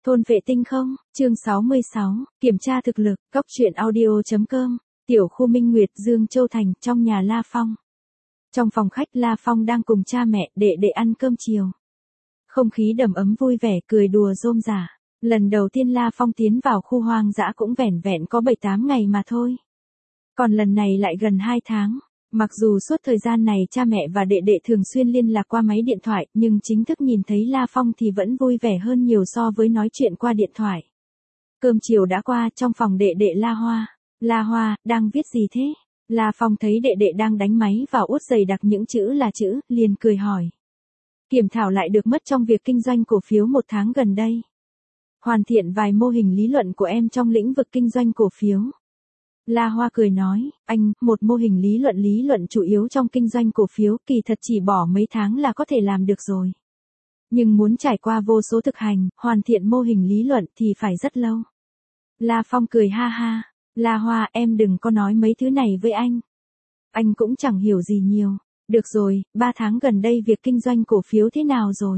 Thôn vệ tinh không, chương 66, kiểm tra thực lực, góc truyện audio.com, tiểu khu Minh Nguyệt, Dương Châu Thành, trong nhà La Phong. Trong phòng khách La Phong đang cùng cha mẹ, đệ ăn cơm chiều. Không khí đầm ấm vui vẻ, cười đùa rôm rả. Lần đầu tiên La Phong tiến vào khu hoang dã cũng vẻn vẹn có 7-8 ngày mà thôi. Còn lần này lại gần 2 tháng. Mặc dù suốt thời gian này cha mẹ và đệ thường xuyên liên lạc qua máy điện thoại, nhưng chính thức nhìn thấy La Phong thì vẫn vui vẻ hơn nhiều so với nói chuyện qua điện thoại. Cơm chiều đã qua, trong phòng đệ La Hoa. La Hoa, đang viết gì thế? La Phong thấy đệ đang đánh máy vào út dày đặc những chữ là chữ, liền cười hỏi. Kiểm thảo lại được mất trong việc kinh doanh cổ phiếu 1 tháng gần đây. Hoàn thiện vài mô hình lý luận của em trong lĩnh vực kinh doanh cổ phiếu. La Hoa cười nói, anh, một mô hình lý luận chủ yếu trong kinh doanh cổ phiếu kỳ thật chỉ bỏ mấy tháng là có thể làm được rồi. Nhưng muốn trải qua vô số thực hành, hoàn thiện mô hình lý luận thì phải rất lâu. La Phong cười ha ha, La Hoa em đừng có nói mấy thứ này với anh. Anh cũng chẳng hiểu gì nhiều. Được rồi, 3 tháng gần đây việc kinh doanh cổ phiếu thế nào rồi?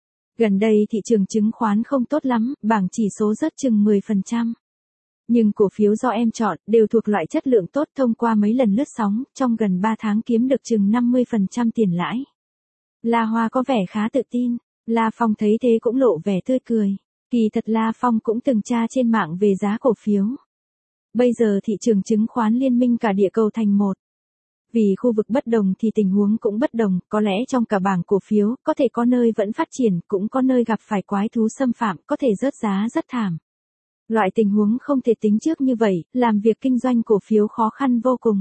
Gần đây thị trường chứng khoán không tốt lắm, bảng chỉ số rớt chừng 10%. Nhưng cổ phiếu do em chọn đều thuộc loại chất lượng tốt, thông qua mấy lần lướt sóng, trong gần 3 tháng kiếm được chừng 50% tiền lãi. La Hoa có vẻ khá tự tin, La Phong thấy thế cũng lộ vẻ tươi cười. Kỳ thật La Phong cũng từng tra trên mạng về giá cổ phiếu. Bây giờ thị trường chứng khoán liên minh cả địa cầu thành một. Vì khu vực bất đồng thì tình huống cũng bất đồng, có lẽ trong cả bảng cổ phiếu, có thể có nơi vẫn phát triển, cũng có nơi gặp phải quái thú xâm phạm, có thể rớt giá rất thảm. Loại tình huống không thể tính trước như vậy, làm việc kinh doanh cổ phiếu khó khăn vô cùng.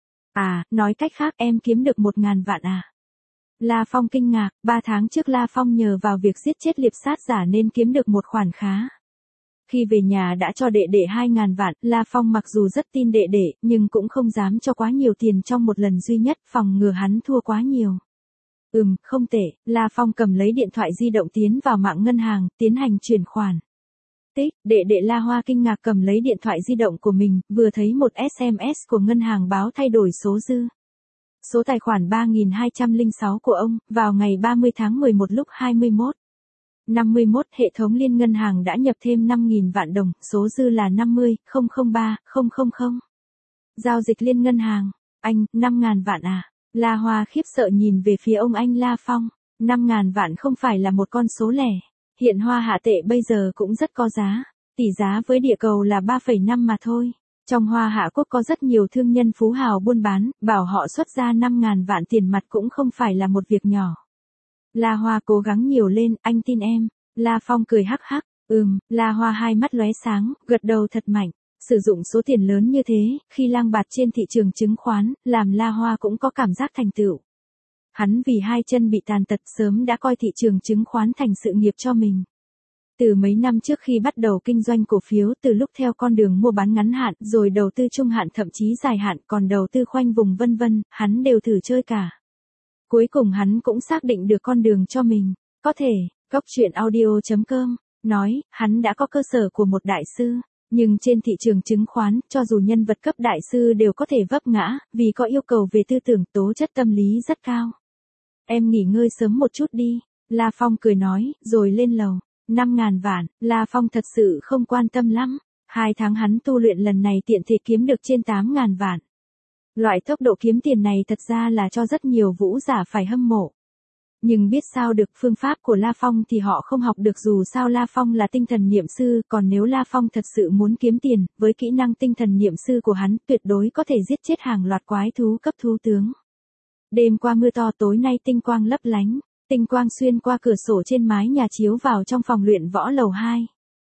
À, nói cách khác em kiếm được 1.000 vạn à? La Phong kinh ngạc, 3 tháng trước La Phong nhờ vào việc giết chết liệp sát giả nên kiếm được một khoản khá. Khi về nhà đã cho đệ 2.000 vạn, La Phong mặc dù rất tin đệ, nhưng cũng không dám cho quá nhiều tiền trong một lần duy nhất, phòng ngừa hắn thua quá nhiều. Không tệ, La Phong cầm lấy điện thoại di động tiến vào mạng ngân hàng, tiến hành chuyển khoản. Tích, đệ La Hoa kinh ngạc cầm lấy điện thoại di động của mình, vừa thấy một SMS của ngân hàng báo thay đổi số dư. Số tài khoản 3206 của ông, vào ngày 30 tháng 11 lúc 21:51, hệ thống liên ngân hàng đã nhập thêm 5.000 vạn đồng, số dư là 50,003,000. Giao dịch liên ngân hàng, anh, 5.000 vạn à? La Hoa khiếp sợ nhìn về phía ông anh La Phong, 5.000 vạn không phải là một con số lẻ. Hiện Hoa Hạ tệ bây giờ cũng rất có giá, tỷ giá với địa cầu là 3,5 mà thôi. Trong Hoa Hạ quốc có rất nhiều thương nhân phú hào buôn bán, bảo họ xuất ra 5.000 vạn tiền mặt cũng không phải là một việc nhỏ. La Hoa cố gắng nhiều lên, anh tin em. La Phong cười hắc hắc, La Hoa hai mắt lóe sáng, gật đầu thật mạnh. Sử dụng số tiền lớn như thế, khi lang bạt trên thị trường chứng khoán, làm La Hoa cũng có cảm giác thành tựu. Hắn vì hai chân bị tàn tật sớm đã coi thị trường chứng khoán thành sự nghiệp cho mình. Từ mấy năm trước khi bắt đầu kinh doanh cổ phiếu, từ lúc theo con đường mua bán ngắn hạn, rồi đầu tư trung hạn thậm chí dài hạn, còn đầu tư khoanh vùng vân vân, hắn đều thử chơi cả. Cuối cùng hắn cũng xác định được con đường cho mình. Có thể, góc truyện audio.com, nói, hắn đã có cơ sở của một đại sư. Nhưng trên thị trường chứng khoán, cho dù nhân vật cấp đại sư đều có thể vấp ngã, vì có yêu cầu về tư tưởng, tố chất tâm lý rất cao. Em nghỉ ngơi sớm một chút đi, La Phong cười nói, rồi lên lầu. 5.000 vạn, La Phong thật sự không quan tâm lắm. 2 tháng hắn tu luyện lần này tiện thể kiếm được trên 8.000 vạn. Loại tốc độ kiếm tiền này thật ra là cho rất nhiều vũ giả phải hâm mộ. Nhưng biết sao được, phương pháp của La Phong thì họ không học được, dù sao La Phong là tinh thần niệm sư, còn nếu La Phong thật sự muốn kiếm tiền, với kỹ năng tinh thần niệm sư của hắn, tuyệt đối có thể giết chết hàng loạt quái thú cấp thú tướng. Đêm qua mưa to, tối nay tinh quang lấp lánh, tinh quang xuyên qua cửa sổ trên mái nhà chiếu vào trong phòng luyện võ lầu 2.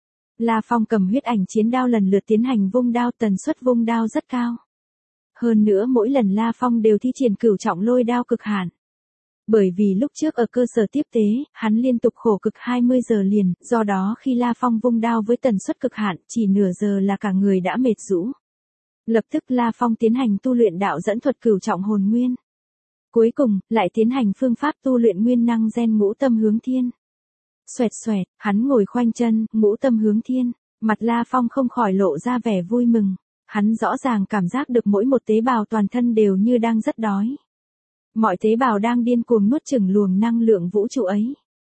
La Phong cầm huyết ảnh chiến đao lần lượt tiến hành vung đao, tần suất vung đao rất cao. Hơn nữa mỗi lần La Phong đều thi triển cửu trọng lôi đao cực hạn. Bởi vì lúc trước ở cơ sở tiếp tế, hắn liên tục khổ cực 20 giờ liền, do đó khi La Phong vung đao với tần suất cực hạn, chỉ nửa giờ là cả người đã mệt rũ. Lập tức La Phong tiến hành tu luyện đạo dẫn thuật cửu trọng hồn nguyên. Cuối cùng, lại tiến hành phương pháp tu luyện nguyên năng gen ngũ tâm hướng thiên. Xoẹt xoẹt, hắn ngồi khoanh chân, ngũ tâm hướng thiên, mặt La Phong không khỏi lộ ra vẻ vui mừng. Hắn rõ ràng cảm giác được mỗi một tế bào toàn thân đều như đang rất đói. Mọi tế bào đang điên cuồng nuốt chửng luồng năng lượng vũ trụ ấy.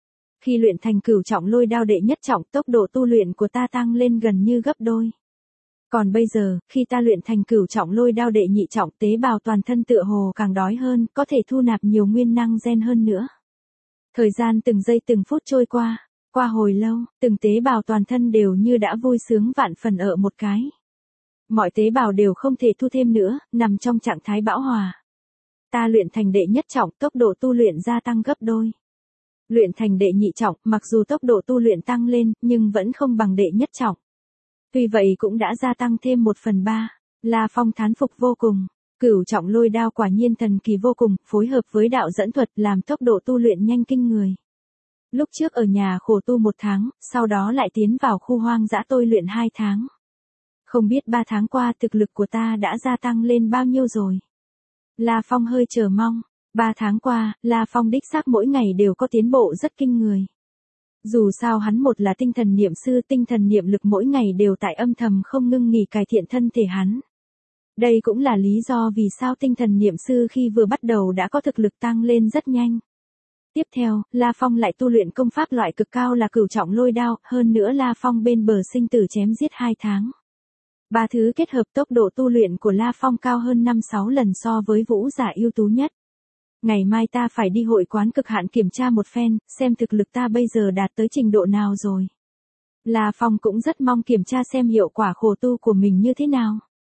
Khi luyện thành cửu trọng lôi đao đệ nhất trọng, tốc độ tu luyện của ta tăng lên gần như gấp đôi. Còn bây giờ, khi ta luyện thành cửu trọng lôi đao đệ nhị trọng, tế bào toàn thân tựa hồ càng đói hơn, có thể thu nạp nhiều nguyên năng gen hơn nữa. Thời gian từng giây từng phút trôi qua, qua hồi lâu, từng tế bào toàn thân đều như đã vui sướng vạn phần ở một cái. Mọi tế bào đều không thể thu thêm nữa, nằm trong trạng thái bão hòa. Ta luyện thành đệ nhất trọng, tốc độ tu luyện gia tăng gấp đôi. Luyện thành đệ nhị trọng, mặc dù tốc độ tu luyện tăng lên, nhưng vẫn không bằng đệ nhất trọng. Tuy vậy cũng đã gia tăng thêm 1/3. La Phong thán phục vô cùng. Cửu trọng lôi đao quả nhiên thần kỳ vô cùng, phối hợp với đạo dẫn thuật làm tốc độ tu luyện nhanh kinh người. Lúc trước ở nhà khổ tu 1 tháng, sau đó lại tiến vào khu hoang dã tôi luyện 2 tháng. Không biết 3 tháng qua thực lực của ta đã gia tăng lên bao nhiêu rồi. La Phong hơi chờ mong. 3 tháng qua, La Phong đích xác mỗi ngày đều có tiến bộ rất kinh người. Dù sao hắn một là tinh thần niệm sư, tinh thần niệm lực mỗi ngày đều tại âm thầm không ngưng nghỉ cải thiện thân thể hắn. Đây cũng là lý do vì sao tinh thần niệm sư khi vừa bắt đầu đã có thực lực tăng lên rất nhanh. Tiếp theo, La Phong lại tu luyện công pháp loại cực cao là cửu trọng lôi đao, hơn nữa La Phong bên bờ sinh tử chém giết 2 tháng. 3 thứ kết hợp, tốc độ tu luyện của La Phong cao hơn 5-6 lần so với vũ giả ưu tú nhất. Ngày mai ta phải đi hội quán cực hạn kiểm tra một phen, xem thực lực ta bây giờ đạt tới trình độ nào rồi. La Phong cũng rất mong kiểm tra xem hiệu quả khổ tu của mình như thế nào.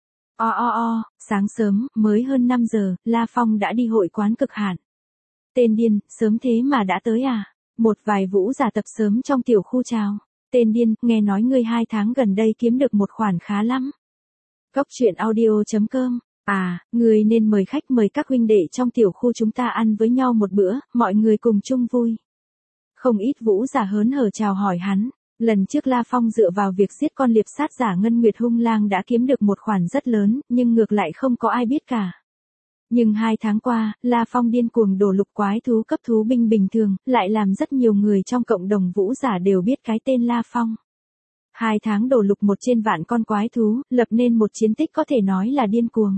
Sáng sớm, mới hơn 5 giờ, La Phong đã đi hội quán cực hạn. Tên điên, sớm thế mà đã tới à? Một vài vũ giả tập sớm trong tiểu khu chào. Tên điên, nghe nói ngươi 2 tháng gần đây kiếm được một khoản khá lắm. Góc truyện audio.com. Ngươi nên mời khách mời các huynh đệ trong tiểu khu chúng ta ăn với nhau một bữa, mọi người cùng chung vui. Không ít vũ giả hớn hở chào hỏi hắn. Lần trước La Phong dựa vào việc giết con liệp sát giả Ngân Nguyệt Hung Lang đã kiếm được một khoản rất lớn, nhưng ngược lại không có ai biết cả. Nhưng 2 tháng qua, La Phong điên cuồng đổ lục quái thú cấp thú binh bình thường, lại làm rất nhiều người trong cộng đồng vũ giả đều biết cái tên La Phong. 2 tháng đổ lục 1 trên vạn con quái thú, lập nên một chiến tích có thể nói là điên cuồng.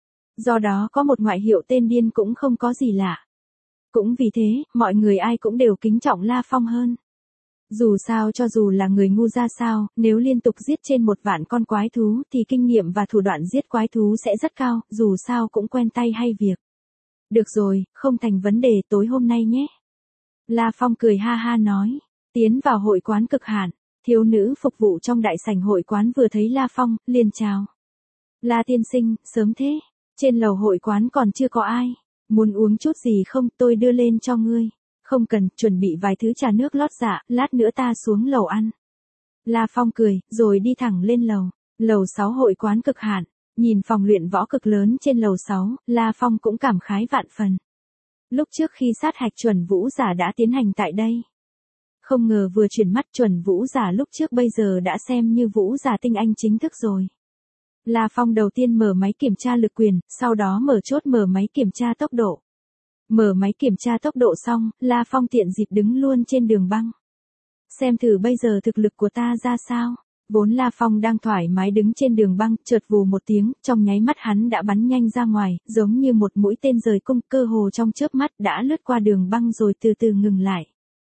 Do đó có một ngoại hiệu tên điên cũng không có gì lạ. Cũng vì thế, mọi người ai cũng đều kính trọng La Phong hơn. Dù sao cho dù là người ngu ra sao, nếu liên tục giết trên 1 vạn con quái thú thì kinh nghiệm và thủ đoạn giết quái thú sẽ rất cao, dù sao cũng quen tay hay việc. Được rồi, không thành vấn đề, tối hôm nay nhé. La Phong cười ha ha nói. Tiến vào hội quán cực hạn, thiếu nữ phục vụ trong đại sảnh hội quán vừa thấy La Phong, liền chào. La tiên sinh, sớm thế. Trên lầu hội quán còn chưa có ai. Muốn uống chút gì không, tôi đưa lên cho ngươi. Không cần, chuẩn bị vài thứ trà nước lót dạ, lát nữa ta xuống lầu ăn. La Phong cười, rồi đi thẳng lên lầu. Lầu 6 hội quán cực hạn. Nhìn phòng luyện võ cực lớn trên lầu 6, La Phong cũng cảm khái vạn phần. Lúc trước khi sát hạch chuẩn vũ giả đã tiến hành tại đây. Không ngờ vừa chuyển mắt chuẩn vũ giả lúc trước bây giờ đã xem như vũ giả tinh anh chính thức rồi. La Phong đầu tiên mở máy kiểm tra lực quyền, sau đó mở chốt mở máy kiểm tra tốc độ. Mở máy kiểm tra tốc độ xong, La Phong tiện dịp đứng luôn trên đường băng. Xem thử bây giờ thực lực của ta ra sao. Vốn La Phong đang thoải mái đứng trên đường băng, chợt vù một tiếng, trong nháy mắt hắn đã bắn nhanh ra ngoài, giống như một mũi tên rời cung, cơ hồ trong chớp mắt đã lướt qua đường băng rồi từ từ ngừng lại.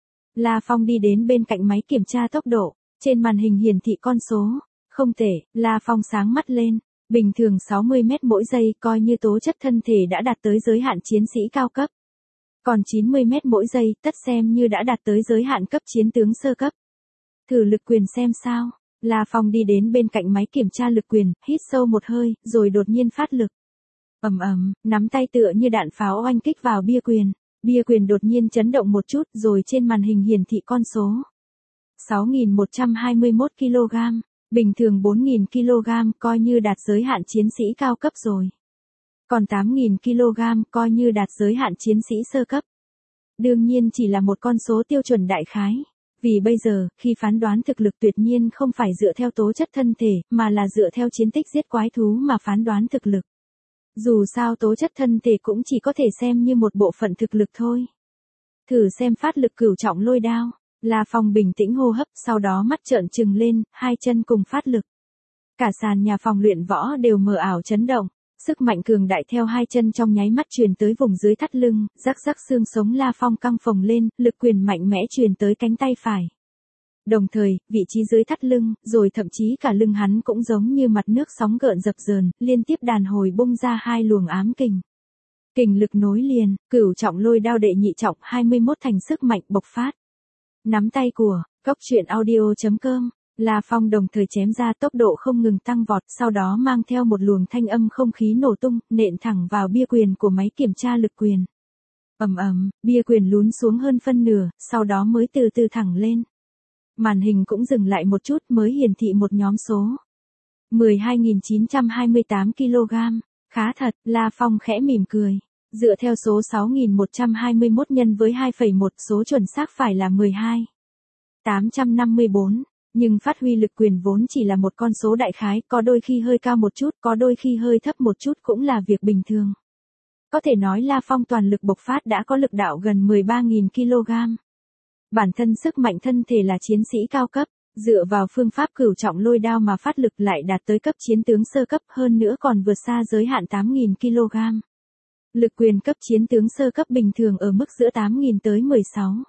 La Phong đi đến bên cạnh máy kiểm tra tốc độ, trên màn hình hiển thị con số. Không tệ, La Phong sáng mắt lên. Bình thường 60 mét mỗi giây coi như tố chất thân thể đã đạt tới giới hạn chiến sĩ cao cấp. Còn 90 mét mỗi giây tất xem như đã đạt tới giới hạn cấp chiến tướng sơ cấp. Thử lực quyền xem sao. La Phong đi đến bên cạnh máy kiểm tra lực quyền, hít sâu một hơi, rồi đột nhiên phát lực. Nắm tay tựa như đạn pháo oanh kích vào bia quyền. Bia quyền đột nhiên chấn động một chút rồi trên màn hình hiển thị con số. 6.121 kg. Bình thường 4.000 kg coi như đạt giới hạn chiến sĩ cao cấp rồi. Còn 8.000 kg coi như đạt giới hạn chiến sĩ sơ cấp. Đương nhiên chỉ là một con số tiêu chuẩn đại khái. Vì bây giờ, khi phán đoán thực lực tuyệt nhiên không phải dựa theo tố chất thân thể, mà là dựa theo chiến tích giết quái thú mà phán đoán thực lực. Dù sao tố chất thân thể cũng chỉ có thể xem như một bộ phận thực lực thôi. Thử xem phát lực cửu trọng lôi đao. La Phong bình tĩnh hô hấp, sau đó mắt trợn trừng lên, hai chân cùng phát lực. Cả sàn nhà phòng luyện võ đều mờ ảo chấn động. Sức mạnh cường đại theo hai chân trong nháy mắt truyền tới vùng dưới thắt lưng, rắc rắc xương sống La Phong căng phồng lên, lực quyền mạnh mẽ truyền tới cánh tay phải. Đồng thời, vị trí dưới thắt lưng, rồi thậm chí cả lưng hắn cũng giống như mặt nước sóng gợn dập dờn, liên tiếp đàn hồi bung ra hai luồng ám kình. Kình lực nối liền, Cửu Trọng Lôi Đao đệ nhị trọng 21 thành sức mạnh bộc phát. Nắm tay của Cốc Truyện Audio.com, La Phong đồng thời chém ra, tốc độ không ngừng tăng vọt, sau đó mang theo một luồng thanh âm không khí nổ tung, nện thẳng vào bia quyền của máy kiểm tra lực quyền. Ầm ầm, bia quyền lún xuống hơn phân nửa, sau đó mới từ từ thẳng lên. Màn hình cũng dừng lại một chút mới hiển thị một nhóm số. 12.928 kg. Khá thật, La Phong khẽ mỉm cười. Dựa theo số 6.121 nhân với 2,1, số chuẩn xác phải là 12.854. Nhưng phát huy lực quyền vốn chỉ là một con số đại khái, có đôi khi hơi cao một chút, có đôi khi hơi thấp một chút cũng là việc bình thường. Có thể nói La Phong toàn lực bộc phát đã có lực đạo gần 13.000 kg. Bản thân sức mạnh thân thể là chiến sĩ cao cấp, dựa vào phương pháp Cửu Trọng Lôi Đao mà phát lực lại đạt tới cấp chiến tướng sơ cấp, hơn nữa còn vượt xa giới hạn 8.000 kg. Lực quyền cấp chiến tướng sơ cấp bình thường ở mức giữa 8.000 tới 16.000.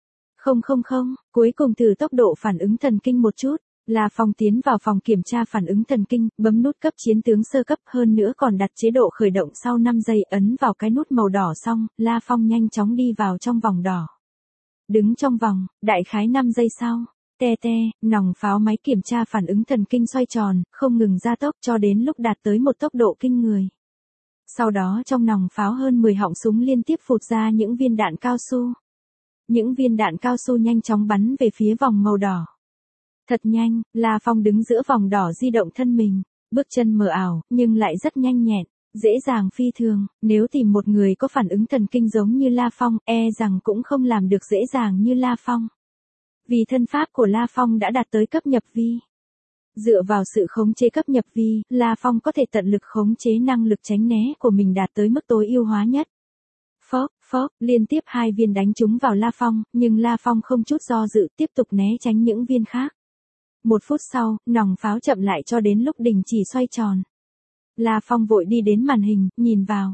Cuối cùng thử tốc độ phản ứng thần kinh một chút. La Phong tiến vào phòng kiểm tra phản ứng thần kinh, bấm nút cấp chiến tướng sơ cấp, hơn nữa còn đặt chế độ khởi động sau 5 giây, ấn vào cái nút màu đỏ xong, La Phong nhanh chóng đi vào trong vòng đỏ. Đứng trong vòng, đại khái 5 giây sau, nòng pháo máy kiểm tra phản ứng thần kinh xoay tròn, không ngừng gia tốc cho đến lúc đạt tới một tốc độ kinh người. Sau đó trong nòng pháo hơn 10 họng súng liên tiếp phụt ra những viên đạn cao su. Những viên đạn cao su nhanh chóng bắn về phía vòng màu đỏ. Thật nhanh, La Phong đứng giữa vòng đỏ di động thân mình, bước chân mờ ảo, nhưng lại rất nhanh nhẹn, dễ dàng phi thường, nếu tìm một người có phản ứng thần kinh giống như La Phong, rằng cũng không làm được dễ dàng như La Phong. Vì thân pháp của La Phong đã đạt tới cấp nhập vi. Dựa vào sự khống chế cấp nhập vi, La Phong có thể tận lực khống chế năng lực tránh né của mình đạt tới mức tối ưu hóa nhất. Phốc, liên tiếp 2 viên đánh trúng vào La Phong, nhưng La Phong không chút do dự tiếp tục né tránh những viên khác. 1 phút sau, nòng pháo chậm lại cho đến lúc đình chỉ xoay tròn. La Phong vội đi đến màn hình, nhìn vào.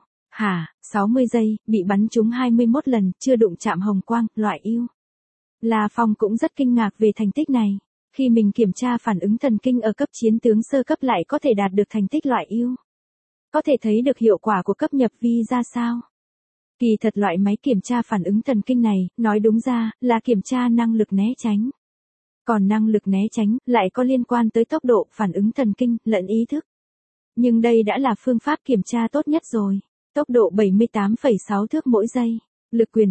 60 giây, bị bắn trúng 21 lần, chưa đụng chạm hồng quang, loại ưu. La Phong cũng rất kinh ngạc về thành tích này. Khi mình kiểm tra phản ứng thần kinh ở cấp chiến tướng sơ cấp lại có thể đạt được thành tích loại ưu. Có thể thấy được hiệu quả của cấp nhập vi ra sao. Kỳ thật loại máy kiểm tra phản ứng thần kinh này, nói đúng ra, là kiểm tra năng lực né tránh. Còn năng lực né tránh, lại có liên quan tới tốc độ phản ứng thần kinh, lẫn ý thức. Nhưng đây đã là phương pháp kiểm tra tốt nhất rồi. Tốc độ 78,6 thước mỗi giây. Lực quyền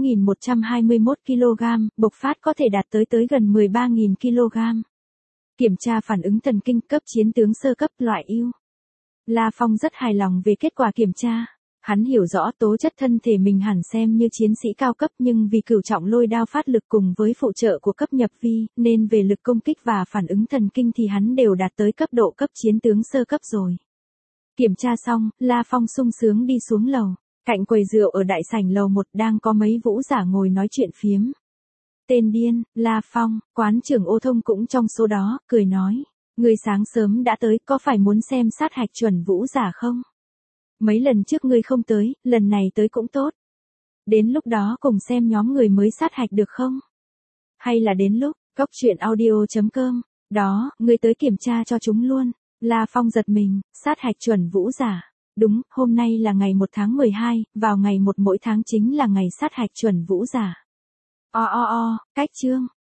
6.121 kg, bộc phát có thể đạt tới gần 13.000 kg. Kiểm tra phản ứng thần kinh cấp chiến tướng sơ cấp loại ưu. La Phong rất hài lòng về kết quả kiểm tra. Hắn hiểu rõ tố chất thân thể mình hẳn xem như chiến sĩ cao cấp, nhưng vì Cửu Trọng Lôi Đao phát lực cùng với phụ trợ của cấp nhập vi, nên về lực công kích và phản ứng thần kinh thì hắn đều đạt tới cấp độ cấp chiến tướng sơ cấp rồi. Kiểm tra xong, La Phong sung sướng đi xuống lầu. Cạnh quầy rượu ở đại sảnh lầu 1 đang có mấy vũ giả ngồi nói chuyện phiếm. Tên điên, La Phong, quán trưởng Ô Thông cũng trong số đó, cười nói. Người sáng sớm đã tới, có phải muốn xem sát hạch chuẩn vũ giả không? Mấy lần trước ngươi không tới, lần này tới cũng tốt. Đến lúc đó cùng xem nhóm người mới sát hạch được không? Hay là đến lúc, Cốc Truyện Audio.com, đó, ngươi tới kiểm tra cho chúng luôn. La Phong giật mình, sát hạch chuẩn vũ giả. Đúng, hôm nay là ngày 1 tháng 12, vào ngày 1 mỗi tháng chính là ngày sát hạch chuẩn vũ giả. Cách chương.